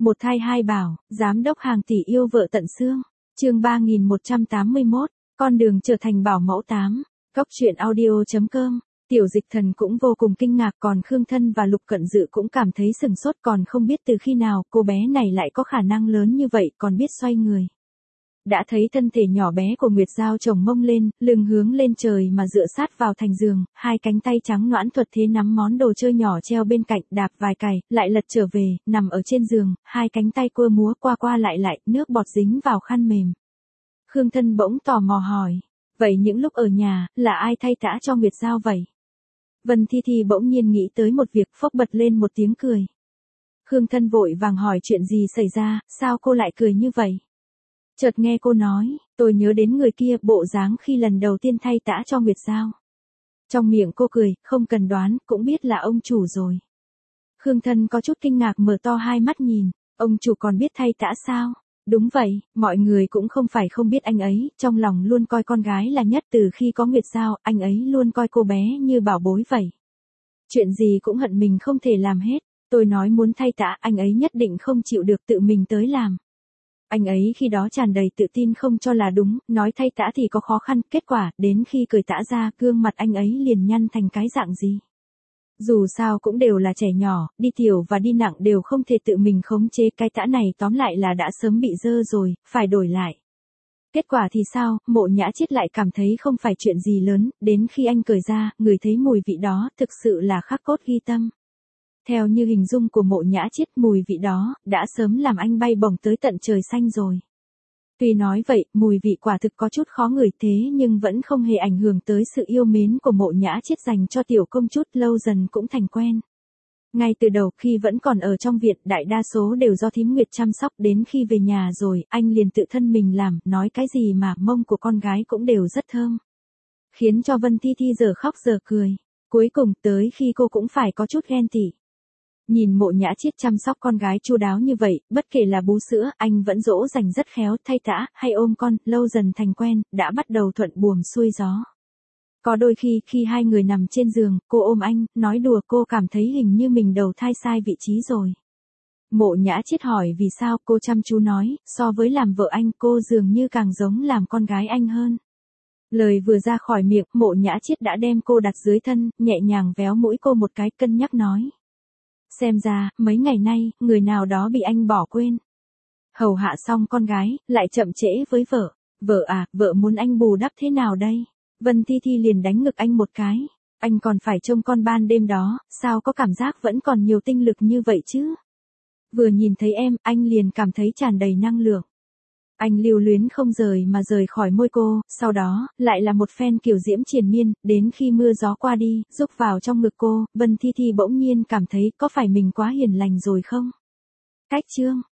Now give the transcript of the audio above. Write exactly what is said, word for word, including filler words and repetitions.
Một thai hai bảo, giám đốc hàng tỷ yêu vợ tận xương. Chương ba nghìn một trăm tám mươi mốt, con đường trở thành bảo mẫu tám. Góc truyện audio chấm com. Tiểu Dịch Thần cũng vô cùng kinh ngạc, còn Khương Thân và Lục Cận Dự cũng cảm thấy sừng sốt, còn không biết từ khi nào cô bé này lại có khả năng lớn như vậy, còn biết xoay người. Đã thấy thân thể nhỏ bé của Nguyệt Giao chồng mông lên, lưng hướng lên trời mà dựa sát vào thành giường, hai cánh tay trắng nõn thuật thế nắm món đồ chơi nhỏ treo bên cạnh, đạp vài cày, lại lật trở về, nằm ở trên giường, hai cánh tay quơ múa qua qua lại lại, nước bọt dính vào khăn mềm. Khương Thân bỗng tò mò hỏi, vậy những lúc ở nhà, là ai thay tã cho Nguyệt Giao vậy? Vân Thi Thi bỗng nhiên nghĩ tới một việc, phốc bật lên một tiếng cười. Khương Thân vội vàng hỏi chuyện gì xảy ra, sao cô lại cười như vậy? Chợt nghe cô nói, tôi nhớ đến người kia, bộ dáng khi lần đầu tiên thay tã cho Nguyệt Giao. Trong miệng cô cười, không cần đoán, cũng biết là ông chủ rồi. Khương Thân có chút kinh ngạc mở to hai mắt nhìn, ông chủ còn biết thay tã sao? Đúng vậy, mọi người cũng không phải không biết anh ấy, trong lòng luôn coi con gái là nhất, từ khi có Nguyệt Giao, anh ấy luôn coi cô bé như bảo bối vậy. Chuyện gì cũng hận mình không thể làm hết, tôi nói muốn thay tã, anh ấy nhất định không chịu được, tự mình tới làm. Anh ấy khi đó tràn đầy tự tin không cho là đúng, nói thay tã thì có khó khăn, kết quả, đến khi cởi tã ra, gương mặt anh ấy liền nhăn thành cái dạng gì. Dù sao cũng đều là trẻ nhỏ, đi tiểu và đi nặng đều không thể tự mình khống chế, cái tã này tóm lại là đã sớm bị dơ rồi, phải đổi lại. Kết quả thì sao, Mộ Nhã Chiết lại cảm thấy không phải chuyện gì lớn, đến khi anh cởi ra, người thấy mùi vị đó, thực sự là khắc cốt ghi tâm. Theo như hình dung của Mộ Nhã Chiết, mùi vị đó, đã sớm làm anh bay bổng tới tận trời xanh rồi. Tuy nói vậy, mùi vị quả thực có chút khó ngửi thế nhưng vẫn không hề ảnh hưởng tới sự yêu mến của Mộ Nhã Chiết dành cho tiểu công chút, lâu dần cũng thành quen. Ngay từ đầu khi vẫn còn ở trong viện, đại đa số đều do thím Nguyệt chăm sóc, đến khi về nhà rồi, anh liền tự thân mình làm, nói cái gì mà mông của con gái cũng đều rất thơm. Khiến cho Vân Thi Thi giờ khóc giờ cười. Cuối cùng tới khi cô cũng phải có chút ghen tị. Nhìn Mộ Nhã Chiết chăm sóc con gái chu đáo như vậy, bất kể là bú sữa, anh vẫn dỗ dành rất khéo, thay tã, hay ôm con, lâu dần thành quen, đã bắt đầu thuận buồm xuôi gió. Có đôi khi, khi hai người nằm trên giường, cô ôm anh, nói đùa, cô cảm thấy hình như mình đầu thai sai vị trí rồi. Mộ Nhã Chiết hỏi vì sao, cô chăm chú nói, so với làm vợ anh, cô dường như càng giống làm con gái anh hơn. Lời vừa ra khỏi miệng, Mộ Nhã Chiết đã đem cô đặt dưới thân, nhẹ nhàng véo mũi cô một cái, cân nhắc nói. Xem ra, mấy ngày nay, người nào đó bị anh bỏ quên. Hầu hạ xong con gái, lại chậm trễ với vợ. Vợ à, vợ muốn anh bù đắp thế nào đây? Vân Thi Thi liền đánh ngực anh một cái. Anh còn phải trông con ban đêm đó, sao có cảm giác vẫn còn nhiều tinh lực như vậy chứ? Vừa nhìn thấy em, anh liền cảm thấy tràn đầy năng lượng. Anh lưu luyến không rời mà rời khỏi môi cô, sau đó, lại là một phen kiều diễm triền miên, đến khi mưa gió qua đi, rúc vào trong ngực cô, Vân Thi Thi bỗng nhiên cảm thấy có phải mình quá hiền lành rồi không? Cách chương.